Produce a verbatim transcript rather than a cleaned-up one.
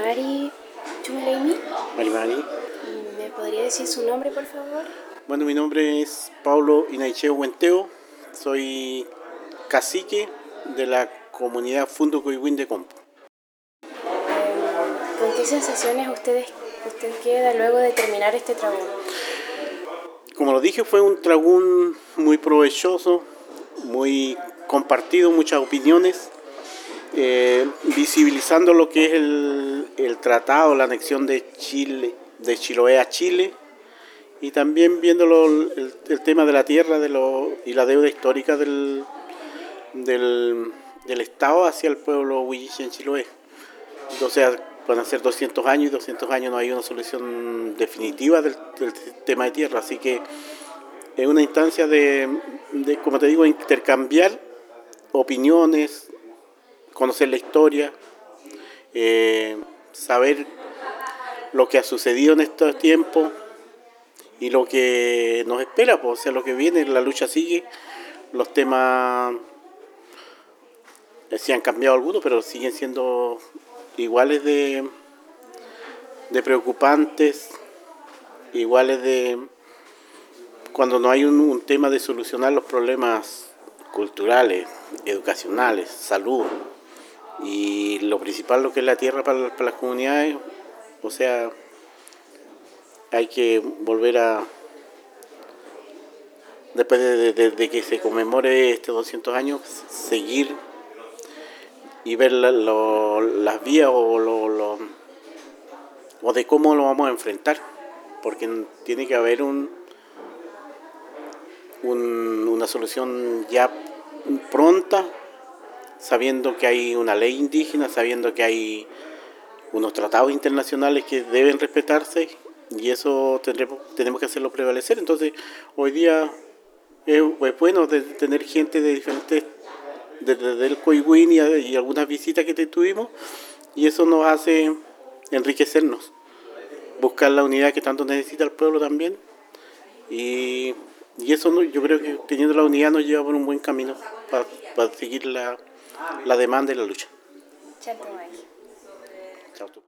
Marimari Chumleimi. Marimari. ¿Me podría decir su nombre, por favor? Bueno, mi nombre es Paulo Inaicheo Huenteo. Soy cacique de la comunidad Fundo Coihuín de Compo. Eh, ¿Con qué sensaciones ustedes, usted queda luego de terminar este trabón? Como lo dije, fue un tragún muy provechoso, muy compartido, muchas opiniones, eh, visibilizando lo que es el, el tratado, la anexión de Chile, de Chiloé a Chile, y también viéndolo el, el tema de la tierra de lo, y la deuda histórica del, del, del Estado hacia el pueblo huilliche en Chiloé. O sea, van a ser doscientos años y doscientos años no hay una solución definitiva del, del tema de tierra, así que es una instancia de, de, como te digo, intercambiar opiniones, conocer la historia, eh, saber lo que ha sucedido en estos tiempos y lo que nos espera, pues, o sea, lo que viene, la lucha sigue, los temas sí han cambiado algunos, pero siguen siendo iguales de, de preocupantes, iguales de cuando no hay un, un tema de solucionar los problemas culturales, educacionales, salud y lo principal, lo que es la tierra para, para las comunidades. O sea, hay que volver a, después de, de, de que se conmemore estos doscientos años, seguir y ver la, lo, las vías o, lo, lo, o de cómo lo vamos a enfrentar, porque tiene que haber un, un, una solución ya pronta, sabiendo que hay una ley indígena, sabiendo que hay unos tratados internacionales que deben respetarse, y eso tendremos, tenemos que hacerlo prevalecer. Entonces, hoy día es, es bueno de tener gente de diferentes, desde el Coihuín y, y algunas visitas que tuvimos, y eso nos hace enriquecernos, buscar la unidad que tanto necesita el pueblo también, y, y eso no, yo creo que teniendo la unidad nos lleva por un buen camino para, para seguir la, la demanda y la lucha. Chao.